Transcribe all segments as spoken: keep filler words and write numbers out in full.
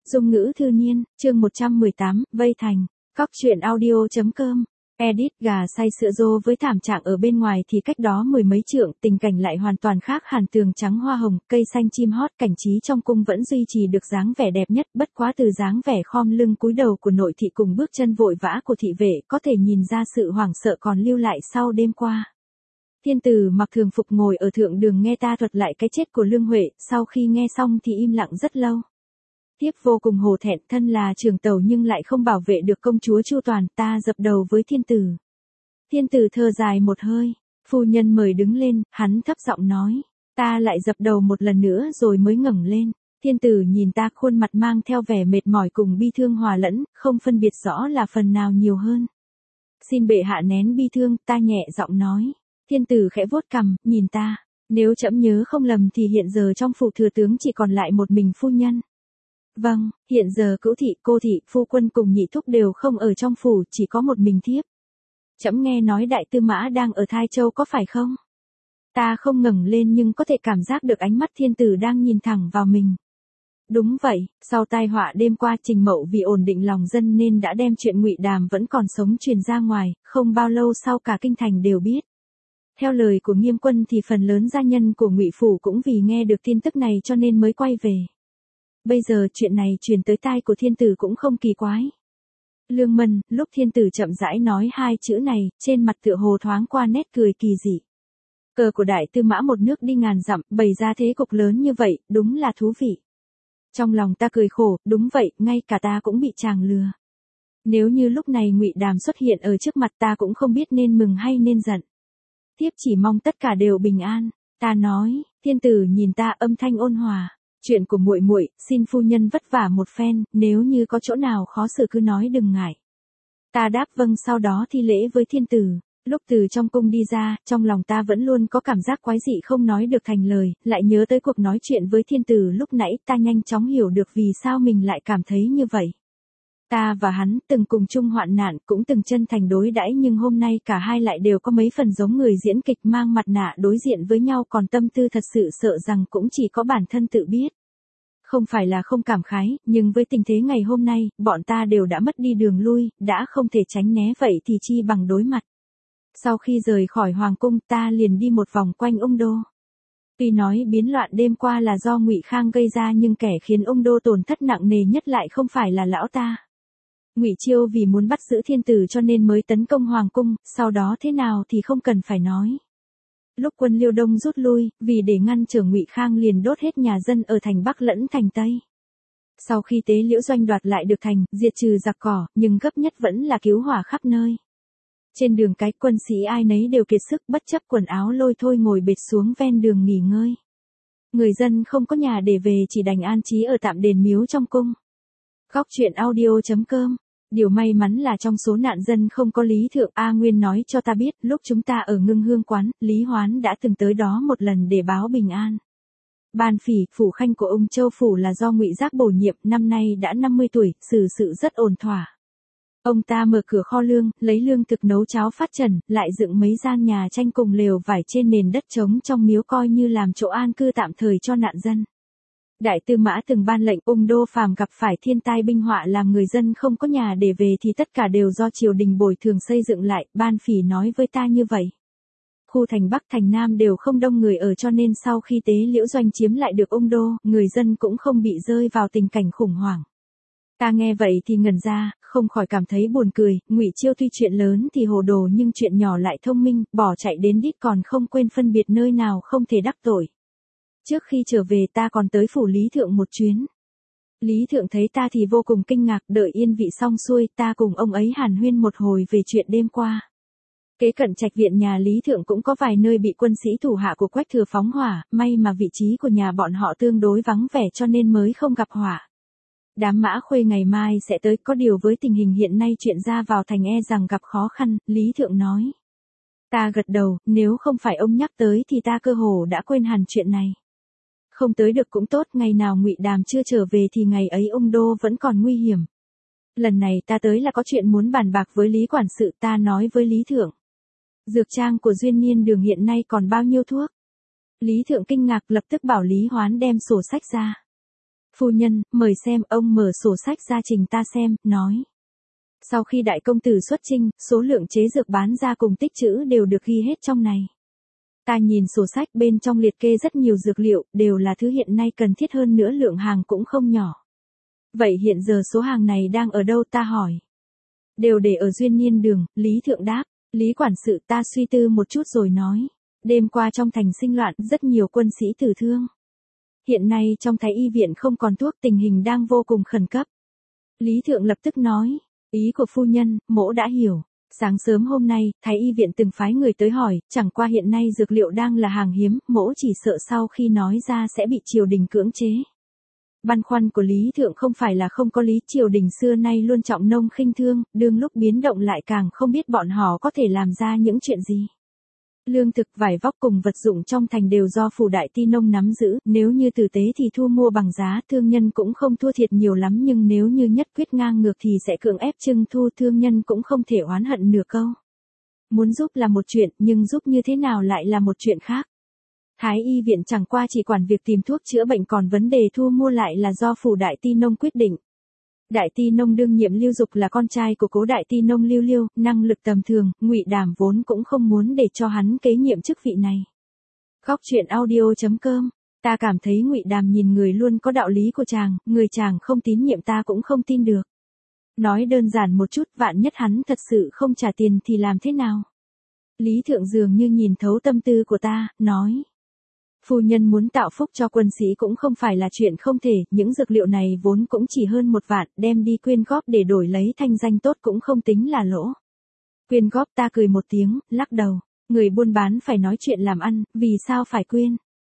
Dung ngữ thư niên, chương một trăm mười tám, Vây Thành, Cóc truyện audio.com, edit gà say sữa rô với thảm trạng ở bên ngoài thì cách đó mười mấy trượng, tình cảnh lại hoàn toàn khác hẳn tường trắng hoa hồng, cây xanh chim hót, cảnh trí trong cung vẫn duy trì được dáng vẻ đẹp nhất, bất quá từ dáng vẻ khom lưng cúi đầu của nội thị cùng bước chân vội vã của thị vệ có thể nhìn ra sự hoảng sợ còn lưu lại sau đêm qua. Thiên tử mặc thường phục ngồi ở thượng đường nghe ta thuật lại cái chết của Lương Huệ, sau khi nghe xong thì im lặng rất lâu. Tiếp vô cùng hổ thẹn, thân là trưởng tàu nhưng lại không bảo vệ được công chúa chu toàn, ta dập đầu với thiên tử. Thiên tử thở dài một hơi, phu nhân mời đứng lên, hắn thấp giọng nói, ta lại dập đầu một lần nữa rồi mới ngẩng lên. Thiên tử nhìn ta, khuôn mặt mang theo vẻ mệt mỏi cùng bi thương hòa lẫn, không phân biệt rõ là phần nào nhiều hơn. Xin bệ hạ nén bi thương, ta nhẹ giọng nói. Thiên tử khẽ vuốt cằm, nhìn ta, nếu trẫm nhớ không lầm thì hiện giờ trong phủ thừa tướng chỉ còn lại một mình phu nhân. Vâng, hiện giờ cữu thị, cô thị, phu quân cùng nhị thúc đều không ở trong phủ, chỉ có một mình thiếp. Trẫm nghe nói đại tư mã đang ở Thai Châu có phải không? Ta không ngẩng lên nhưng có thể cảm giác được ánh mắt thiên tử đang nhìn thẳng vào mình. Đúng vậy, sau tai họa đêm qua Trình Mậu vì ổn định lòng dân nên đã đem chuyện Ngụy Đàm vẫn còn sống truyền ra ngoài, không bao lâu sau cả kinh thành đều biết. Theo lời của Nghiêm Quân thì phần lớn gia nhân của Ngụy phủ cũng vì nghe được tin tức này cho nên mới quay về. Bây giờ chuyện này truyền tới tai của thiên tử cũng không kỳ quái. Lương Mân, lúc thiên tử chậm rãi nói hai chữ này, trên mặt tựa hồ thoáng qua nét cười kỳ dị. Cờ của đại tư mã một nước đi ngàn dặm, bày ra thế cục lớn như vậy, đúng là thú vị. Trong lòng ta cười khổ, đúng vậy, ngay cả ta cũng bị chàng lừa. Nếu như lúc này Ngụy Đàm xuất hiện ở trước mặt ta cũng không biết nên mừng hay nên giận. Thiếp chỉ mong tất cả đều bình an. Ta nói, thiên tử nhìn ta âm thanh ôn hòa. Chuyện của muội muội, xin phu nhân vất vả một phen, nếu như có chỗ nào khó xử cứ nói đừng ngại. Ta đáp vâng, sau đó thi lễ với thiên tử. Lúc từ trong cung đi ra, trong lòng ta vẫn luôn có cảm giác quái dị không nói được thành lời, lại nhớ tới cuộc nói chuyện với thiên tử lúc nãy, ta nhanh chóng hiểu được vì sao mình lại cảm thấy như vậy. Ta và hắn từng cùng chung hoạn nạn, cũng từng chân thành đối đãi, nhưng hôm nay cả hai lại đều có mấy phần giống người diễn kịch mang mặt nạ đối diện với nhau, còn tâm tư thật sự sợ rằng cũng chỉ có bản thân tự biết. Không phải là không cảm khái, nhưng với tình thế ngày hôm nay, bọn ta đều đã mất đi đường lui, đã không thể tránh né vậy thì chi bằng đối mặt. Sau khi rời khỏi hoàng cung, ta liền đi một vòng quanh Ung Đô. Tuy nói biến loạn đêm qua là do Ngụy Khang gây ra nhưng kẻ khiến Ung Đô tổn thất nặng nề nhất lại không phải là lão ta. Ngụy Chiêu vì muốn bắt giữ thiên tử cho nên mới tấn công hoàng cung, sau đó thế nào thì không cần phải nói. Lúc quân Liêu Đông rút lui, vì để ngăn trở Ngụy Khang liền đốt hết nhà dân ở thành Bắc lẫn thành Tây. Sau khi Tế Liễu Doanh đoạt lại được thành, diệt trừ giặc cỏ, nhưng gấp nhất vẫn là cứu hỏa khắp nơi. Trên đường cái, quân sĩ ai nấy đều kiệt sức, bất chấp quần áo lôi thôi ngồi bệt xuống ven đường nghỉ ngơi. Người dân không có nhà để về chỉ đành an trí ở tạm đền miếu trong cung. Cóc truyện audio.com. Điều may mắn là trong số nạn dân không có Lý Thượng. A Nguyên nói cho ta biết, lúc chúng ta ở Ngưng Hương quán, Lý Hoán đã từng tới đó một lần để báo bình an. Ban Phỉ, phủ khanh của ông Châu phủ là do Ngụy Giác bổ nhiệm, năm nay đã năm mươi tuổi, xử sự rất ổn thỏa. Ông ta mở cửa kho lương, lấy lương thực nấu cháo phát trần, lại dựng mấy gian nhà tranh cùng lều vải trên nền đất trống trong miếu coi như làm chỗ an cư tạm thời cho nạn dân. Đại tư mã từng ban lệnh Ung Đô phàm gặp phải thiên tai binh họa làm người dân không có nhà để về thì tất cả đều do triều đình bồi thường xây dựng lại, Ban Phỉ nói với ta như vậy. Khu thành Bắc thành Nam đều không đông người ở cho nên sau khi Tế Liễu Doanh chiếm lại được Ung Đô, người dân cũng không bị rơi vào tình cảnh khủng hoảng. Ta nghe vậy thì ngẩn ra, không khỏi cảm thấy buồn cười, Ngụy Chiêu tuy chuyện lớn thì hồ đồ nhưng chuyện nhỏ lại thông minh, bỏ chạy đến đít còn không quên phân biệt nơi nào không thể đắc tội. Trước khi trở về ta còn tới phủ Lý Thượng một chuyến. Lý Thượng thấy ta thì vô cùng kinh ngạc, đợi yên vị xong xuôi ta cùng ông ấy hàn huyên một hồi về chuyện đêm qua. Kế cận trạch viện nhà Lý Thượng cũng có vài nơi bị quân sĩ thủ hạ của Quách Thừa phóng hỏa, may mà vị trí của nhà bọn họ tương đối vắng vẻ cho nên mới không gặp hỏa. Đám Mã Khuê ngày mai sẽ tới, có điều với tình hình hiện nay chuyện ra vào thành e rằng gặp khó khăn, Lý Thượng nói. Ta gật đầu, nếu không phải ông nhắc tới thì ta cơ hồ đã quên hẳn chuyện này. Không tới được cũng tốt, ngày nào Ngụy Đàm chưa trở về thì ngày ấy Ung Đô vẫn còn nguy hiểm. Lần này ta tới là có chuyện muốn bàn bạc với Lý quản sự, ta nói với Lý Thượng. Dược trang của Duyên Niên Đường hiện nay còn bao nhiêu thuốc? Lý Thượng kinh ngạc lập tức bảo Lý Hoán đem sổ sách ra. Phu nhân, mời xem, ông mở sổ sách ra trình ta xem, nói. Sau khi đại công tử xuất chinh, số lượng chế dược bán ra cùng tích trữ đều được ghi hết trong này. Ta nhìn sổ sách bên trong liệt kê rất nhiều dược liệu, đều là thứ hiện nay cần thiết hơn nữa lượng hàng cũng không nhỏ. Vậy hiện giờ số hàng này đang ở đâu ta hỏi? Đều để ở Duyên Niên Đường, Lý Thượng đáp. Lý quản sự ta suy tư một chút rồi nói. Đêm qua trong thành sinh loạn, rất nhiều quân sĩ tử thương. Hiện nay trong Thái Y viện không còn thuốc, tình hình đang vô cùng khẩn cấp. Lý Thượng lập tức nói. Ý của phu nhân, mỗ đã hiểu. Sáng sớm hôm nay, Thái Y viện từng phái người tới hỏi, chẳng qua hiện nay dược liệu đang là hàng hiếm, mỗ chỉ sợ sau khi nói ra sẽ bị triều đình cưỡng chế. Băn khoăn của Lý Thượng không phải là không có lý, triều đình xưa nay luôn trọng nông khinh thương, đương lúc biến động lại càng không biết bọn họ có thể làm ra những chuyện gì. Lương thực, vải vóc cùng vật dụng trong thành đều do phủ đại ti nông nắm giữ, nếu như tử tế thì thu mua bằng giá, thương nhân cũng không thua thiệt nhiều lắm, nhưng nếu như nhất quyết ngang ngược thì sẽ cưỡng ép trưng thu, thương nhân cũng không thể oán hận nửa câu. Muốn giúp là một chuyện, nhưng giúp như thế nào lại là một chuyện khác. Thái Y viện chẳng qua chỉ quản việc tìm thuốc chữa bệnh, còn vấn đề thu mua lại là do phủ đại ti nông quyết định. Đại ti nông đương nhiệm Lưu Dục là con trai của cố đại ti nông Lưu Liêu, năng lực tầm thường, Ngụy Đàm vốn cũng không muốn để cho hắn kế nhiệm chức vị này. Góc truyện audio chấm com. Ta cảm thấy Ngụy Đàm nhìn người luôn có đạo lý của chàng, người chàng không tín nhiệm ta cũng không tin được. Nói đơn giản một chút, vạn nhất hắn thật sự không trả tiền thì làm thế nào? Lý Thượng dường như nhìn thấu tâm tư của ta, nói. Phu nhân muốn tạo phúc cho quân sĩ cũng không phải là chuyện không thể, những dược liệu này vốn cũng chỉ hơn một vạn, đem đi quyên góp để đổi lấy thanh danh tốt cũng không tính là lỗ. Quyên góp, ta cười một tiếng, lắc đầu, người buôn bán phải nói chuyện làm ăn, vì sao phải quyên?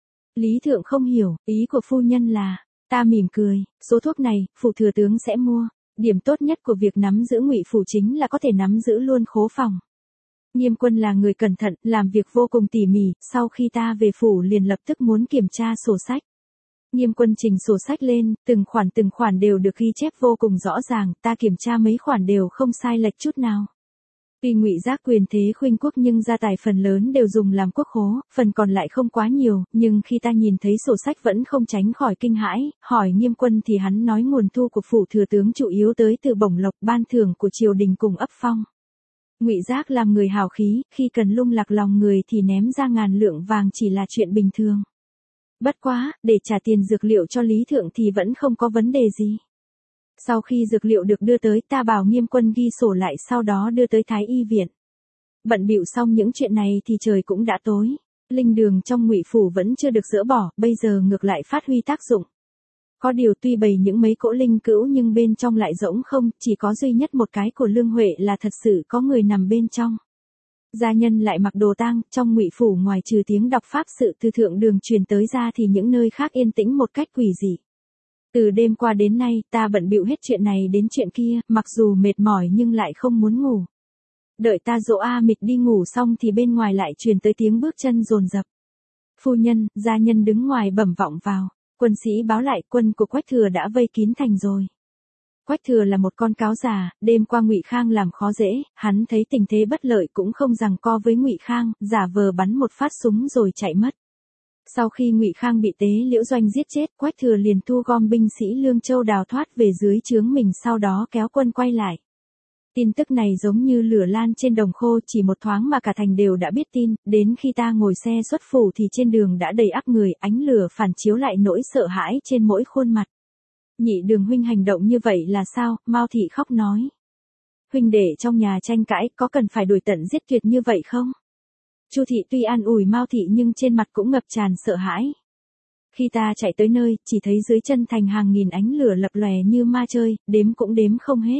Lý Thượng không hiểu, ý của phu nhân là, ta mỉm cười, số thuốc này, phủ thừa tướng sẽ mua, điểm tốt nhất của việc nắm giữ Ngụy phủ chính là có thể nắm giữ luôn khố phòng. Nghiêm Quân là người cẩn thận, làm việc vô cùng tỉ mỉ, sau khi ta về phủ liền lập tức muốn kiểm tra sổ sách. Nghiêm Quân trình sổ sách lên, từng khoản từng khoản đều được ghi chép vô cùng rõ ràng, ta kiểm tra mấy khoản đều không sai lệch chút nào. Tuy Ngụy Giác quyền thế khuynh quốc nhưng gia tài phần lớn đều dùng làm quốc khố, phần còn lại không quá nhiều, nhưng khi ta nhìn thấy sổ sách vẫn không tránh khỏi kinh hãi, hỏi Nghiêm Quân thì hắn nói nguồn thu của phủ thừa tướng chủ yếu tới từ bổng lộc, ban thưởng của triều đình cùng ấp phong. Ngụy Giác làm người hào khí, khi cần lung lạc lòng người thì ném ra ngàn lượng vàng chỉ là chuyện bình thường. Bất quá, để trả tiền dược liệu cho Lý Thượng thì vẫn không có vấn đề gì. Sau khi dược liệu được đưa tới, ta bảo Nghiêm Quân ghi sổ lại, sau đó đưa tới Thái Y viện. Bận bịu xong những chuyện này thì trời cũng đã tối. Linh đường trong Ngụy phủ vẫn chưa được dỡ bỏ, bây giờ ngược lại phát huy tác dụng. Có điều tuy bày những mấy cỗ linh cữu nhưng bên trong lại rỗng không, chỉ có duy nhất một cái của Lương Huệ là thật sự có người nằm bên trong. Gia nhân lại mặc đồ tang, trong Ngụy phủ ngoài trừ tiếng đọc pháp sự từ thượng đường truyền tới ra thì những nơi khác yên tĩnh một cách quỷ dị. Từ đêm qua đến nay, ta bận bịu hết chuyện này đến chuyện kia, mặc dù mệt mỏi nhưng lại không muốn ngủ. Đợi ta dỗ A Mịch đi ngủ xong thì bên ngoài lại truyền tới tiếng bước chân dồn dập. Phu nhân, gia nhân đứng ngoài bẩm vọng vào. Quân sĩ báo lại, quân của Quách Thừa đã vây kín thành rồi. Quách Thừa là một con cáo già, đêm qua Ngụy Khang làm khó dễ, hắn thấy tình thế bất lợi cũng không giằng co với Ngụy Khang, giả vờ bắn một phát súng rồi chạy mất. Sau khi Ngụy Khang bị Tế Liễu Doanh giết chết, Quách Thừa liền thu gom binh sĩ Lương Châu đào thoát về dưới trướng mình, sau đó kéo quân quay lại. Tin tức này giống như lửa lan trên đồng khô, chỉ một thoáng mà cả thành đều đã biết tin, đến khi ta ngồi xe xuất phủ thì trên đường đã đầy ắp người, ánh lửa phản chiếu lại nỗi sợ hãi trên mỗi khuôn mặt. Nhị Đường huynh hành động như vậy là sao? Mao Thị khóc nói. Huynh đệ trong nhà tranh cãi, có cần phải đuổi tận giết tuyệt như vậy không? Chu Thị tuy an ủi Mao Thị nhưng trên mặt cũng ngập tràn sợ hãi. Khi ta chạy tới nơi, chỉ thấy dưới chân thành hàng nghìn ánh lửa lập lòe như ma chơi, đếm cũng đếm không hết.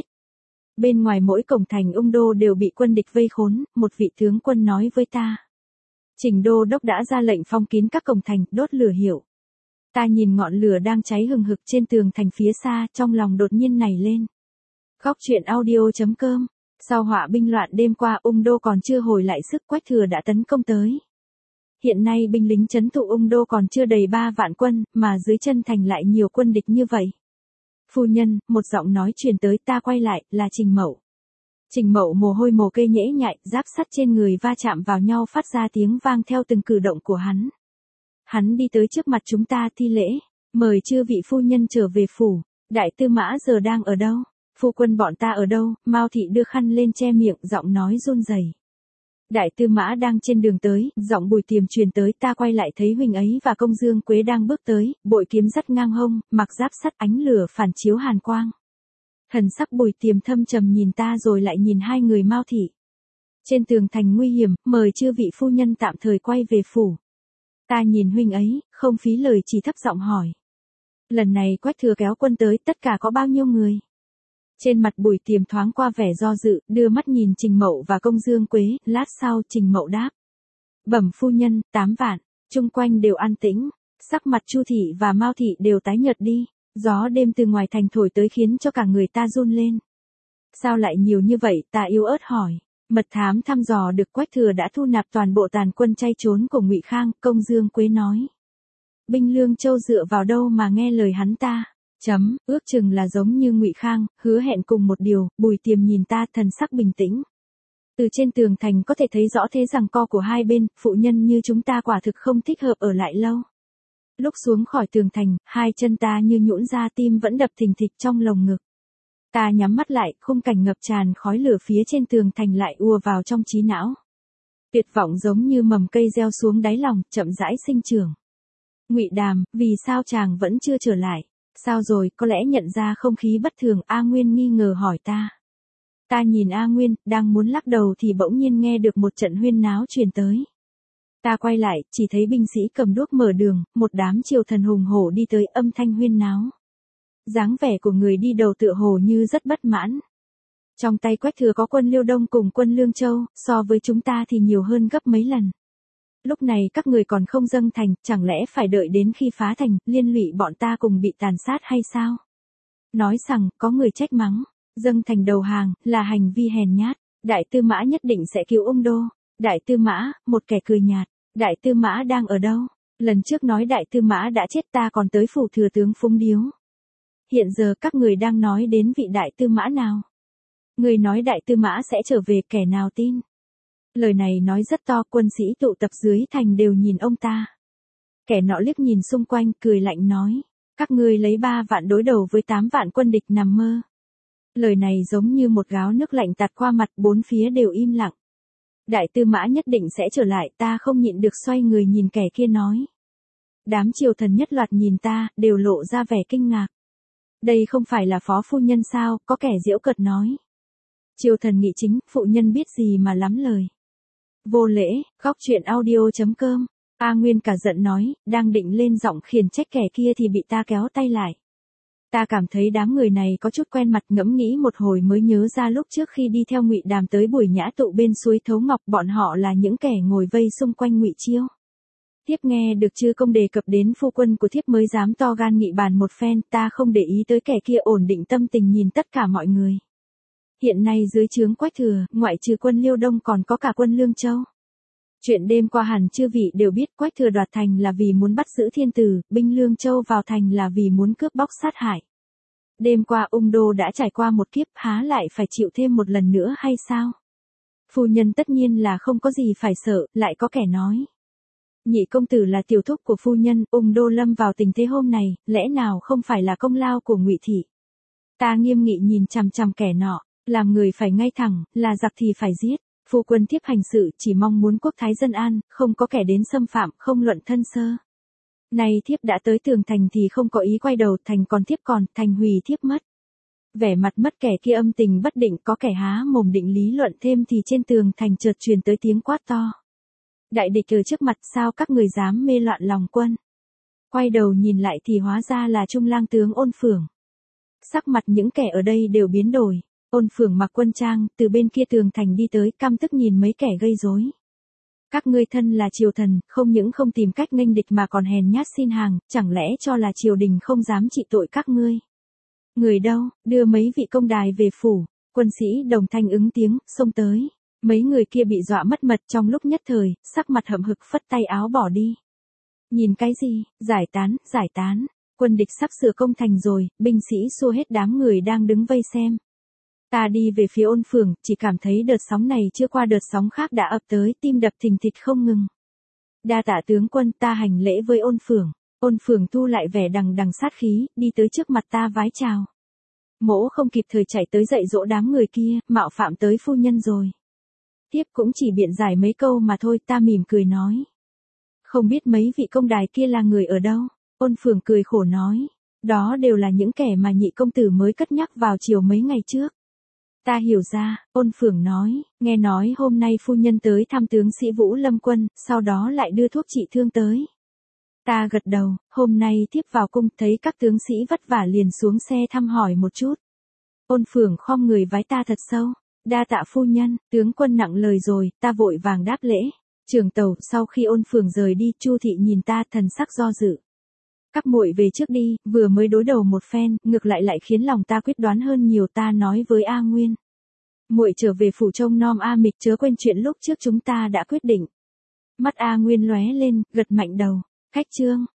Bên ngoài mỗi cổng thành Ung Đô đều bị quân địch vây khốn, một vị tướng quân nói với ta. Trình Đô Đốc đã ra lệnh phong kín các cổng thành, đốt lửa hiệu. Ta nhìn ngọn lửa đang cháy hừng hực trên tường thành phía xa, trong lòng đột nhiên nảy lên. Góc truyện audio chấm com. Sau họa binh loạn đêm qua, Ung Đô còn chưa hồi lại sức, Quách Thừa đã tấn công tới. Hiện nay binh lính trấn thủ Ung Đô còn chưa đầy ba vạn quân, mà dưới chân thành lại nhiều quân địch như vậy. Phu nhân, một giọng nói truyền tới, ta quay lại, là Trình Mậu. Trình Mậu mồ hôi mồ kê nhễ nhại, giáp sắt trên người va chạm vào nhau phát ra tiếng vang theo từng cử động của hắn. Hắn đi tới trước mặt chúng ta thi lễ. Mời chư vị phu nhân trở về phủ, đại tư mã giờ đang ở đâu? Phu quân bọn ta ở đâu? Mao thị đưa khăn lên che miệng, giọng nói run rẩy. Đại tư mã đang trên đường tới, giọng Bùi Tiềm truyền tới, ta quay lại thấy huynh ấy và công dương Quế đang bước tới, bội kiếm dắt ngang hông, mặc giáp sắt, ánh lửa phản chiếu hàn quang. Thần sắc Bùi Tiềm thâm trầm nhìn ta rồi lại nhìn hai người Mao thị. Trên tường thành nguy hiểm, mời chư vị phu nhân tạm thời quay về phủ. Ta nhìn huynh ấy, không phí lời chỉ thấp giọng hỏi. Lần này Quách Thừa kéo quân tới, tất cả có bao nhiêu người? Trên mặt Bùi Tiềm thoáng qua vẻ do dự, đưa mắt nhìn Trình Mậu và công dương Quế, lát sau Trình Mậu đáp. Bẩm phu nhân, tám vạn, chung quanh đều an tĩnh, sắc mặt Chu thị và Mao thị đều tái nhợt đi, gió đêm từ ngoài thành thổi tới khiến cho cả người ta run lên. Sao lại nhiều như vậy, ta yếu ớt hỏi. Mật thám thăm dò được Quách Thừa đã thu nạp toàn bộ tàn quân chay trốn của Ngụy Khang, công dương Quế nói. Binh Lương Châu dựa vào đâu mà nghe lời hắn ta? Chấm, ước chừng là giống như Ngụy Khang, hứa hẹn cùng một điều. Bùi Tiềm nhìn ta, thần sắc bình tĩnh. Từ trên tường thành có thể thấy rõ thế giằng co của hai bên, phụ nhân như chúng ta quả thực không thích hợp ở lại lâu. Lúc xuống khỏi tường thành, hai chân ta như nhũn ra, tim vẫn đập thình thịch trong lồng ngực. Ta nhắm mắt lại, khung cảnh ngập tràn khói lửa phía trên tường thành lại ùa vào trong trí não. Tuyệt vọng giống như mầm cây gieo xuống đáy lòng, chậm rãi sinh trưởng. Ngụy Đàm, vì sao chàng vẫn chưa trở lại? Sao rồi, có lẽ nhận ra không khí bất thường, A Nguyên nghi ngờ hỏi ta. Ta nhìn A Nguyên, đang muốn lắc đầu thì bỗng nhiên nghe được một trận huyên náo truyền tới. Ta quay lại, chỉ thấy binh sĩ cầm đuốc mở đường, một đám triều thần hùng hổ đi tới, âm thanh huyên náo. Dáng vẻ của người đi đầu tựa hồ như rất bất mãn. Trong tay Quách Thừa có quân Liêu Đông cùng quân Lương Châu, so với chúng ta thì nhiều hơn gấp mấy lần. Lúc này các người còn không dâng thành, chẳng lẽ phải đợi đến khi phá thành, liên lụy bọn ta cùng bị tàn sát hay sao? Nói rằng, có người trách mắng, dâng thành đầu hàng, là hành vi hèn nhát, đại tư mã nhất định sẽ cứu ung đô. Đại tư mã, một kẻ cười nhạt, đại tư mã đang ở đâu? Lần trước nói đại tư mã đã chết, ta còn tới phủ thừa tướng Phúng Điếu. Hiện giờ các người đang nói đến vị đại tư mã nào? Người nói đại tư mã sẽ trở về, kẻ nào tin? Lời này nói rất to, quân sĩ tụ tập dưới thành đều nhìn ông ta. Kẻ nọ liếc nhìn xung quanh, cười lạnh nói. Các ngươi lấy ba vạn đối đầu với tám vạn quân địch, nằm mơ. Lời này giống như một gáo nước lạnh tạt qua mặt, bốn phía đều im lặng. Đại tư mã nhất định sẽ trở lại, ta không nhịn được xoay người nhìn kẻ kia nói. Đám triều thần nhất loạt nhìn ta, đều lộ ra vẻ kinh ngạc. Đây không phải là phó phu nhân sao, có kẻ giễu cợt nói. Triều thần nghị chính, phụ nhân biết gì mà lắm lời. Vô lễ, góc truyện audio chấm com. A Nguyên cả giận nói, đang định lên giọng khiển trách kẻ kia thì bị ta kéo tay lại. Ta cảm thấy đám người này có chút quen mặt, ngẫm nghĩ một hồi mới nhớ ra lúc trước khi đi theo Ngụy Đàm tới buổi nhã tụ bên suối Thấu Ngọc, bọn họ là những kẻ ngồi vây xung quanh Ngụy Chiêu. Thiếp nghe được chư công đề cập đến phu quân của thiếp mới dám to gan nghị bàn một phen, ta không để ý tới kẻ kia, ổn định tâm tình nhìn tất cả mọi người. Hiện nay dưới trướng Quách Thừa, ngoại trừ quân Liêu Đông còn có cả quân Lương Châu. Chuyện đêm qua hẳn chư vị đều biết, Quách Thừa đoạt thành là vì muốn bắt giữ thiên tử, binh Lương Châu vào thành là vì muốn cướp bóc sát hại. Đêm qua ung đô đã trải qua một kiếp, há lại phải chịu thêm một lần nữa hay sao? Phu nhân tất nhiên là không có gì phải sợ, lại có kẻ nói. Nhị công tử là tiểu thúc của phu nhân, ung đô lâm vào tình thế hôm này, lẽ nào không phải là công lao của Ngụy thị? Ta nghiêm nghị nhìn chằm chằm kẻ nọ, làm người phải ngay thẳng, là giặc thì phải giết. Phu quân thiếp hành sự chỉ mong muốn quốc thái dân an, không có kẻ đến xâm phạm, không luận thân sơ. Nay thiếp đã tới tường thành thì không có ý quay đầu, thành còn thiếp còn, thành hủy thiếp mất. Vẻ mặt mất kẻ kia âm tình bất định, có kẻ há mồm định lý luận thêm thì trên tường thành chợt truyền tới tiếng quát to. Đại địch ở trước mặt, sao các người dám mê loạn lòng quân? Quay đầu nhìn lại thì hóa ra là Trung lang tướng Ôn Phưởng. Sắc mặt những kẻ ở đây đều biến đổi. Ôn Phưởng mặc quân trang, từ bên kia tường thành đi tới, căm tức nhìn mấy kẻ gây rối. Các ngươi thân là triều thần, không những không tìm cách nghênh địch mà còn hèn nhát xin hàng, chẳng lẽ cho là triều đình không dám trị tội các ngươi? Người đâu, đưa mấy vị công đài về phủ. Quân sĩ đồng thanh ứng tiếng, xông tới. Mấy người kia bị dọa mất mật trong lúc nhất thời, sắc mặt hậm hực phất tay áo bỏ đi. Nhìn cái gì, giải tán, giải tán. Quân địch sắp sửa công thành rồi, binh sĩ xua hết đám người đang đứng vây xem. Ta đi về phía Ôn Phưởng, chỉ cảm thấy đợt sóng này chưa qua đợt sóng khác đã ập tới, tim đập thình thịch không ngừng. Đa tạ tướng quân, ta hành lễ với Ôn Phưởng. Ôn Phượng thu lại vẻ đằng đằng sát khí, đi tới trước mặt ta vái chào. Mỗ không kịp thời chạy tới dạy dỗ đám người kia, mạo phạm tới phu nhân rồi. Tiếp cũng chỉ biện giải mấy câu mà thôi, ta mỉm cười nói. Không biết mấy vị công đài kia là người ở đâu? Ôn Phượng cười khổ nói. Đó đều là những kẻ mà nhị công tử mới cất nhắc vào chiều mấy ngày trước. Ta hiểu ra, Ôn Phượng nói, nghe nói hôm nay phu nhân tới thăm tướng sĩ Vũ Lâm Quân, sau đó lại đưa thuốc trị thương tới. Ta gật đầu, hôm nay thiếp vào cung thấy các tướng sĩ vất vả liền xuống xe thăm hỏi một chút. Ôn Phượng khom người vái ta thật sâu. Đa tạ phu nhân, tướng quân nặng lời rồi, ta vội vàng đáp lễ. Trường tàu, sau khi Ôn Phượng rời đi, Chu thị nhìn ta thần sắc do dự. Các muội về trước đi, vừa mới đối đầu một phen, ngược lại lại khiến lòng ta quyết đoán hơn nhiều. Ta nói với A Nguyên. Muội trở về phủ trông nom A Mịch, chớ quên chuyện lúc trước chúng ta đã quyết định. Mắt A Nguyên lóe lên, gật mạnh đầu. Khách trương,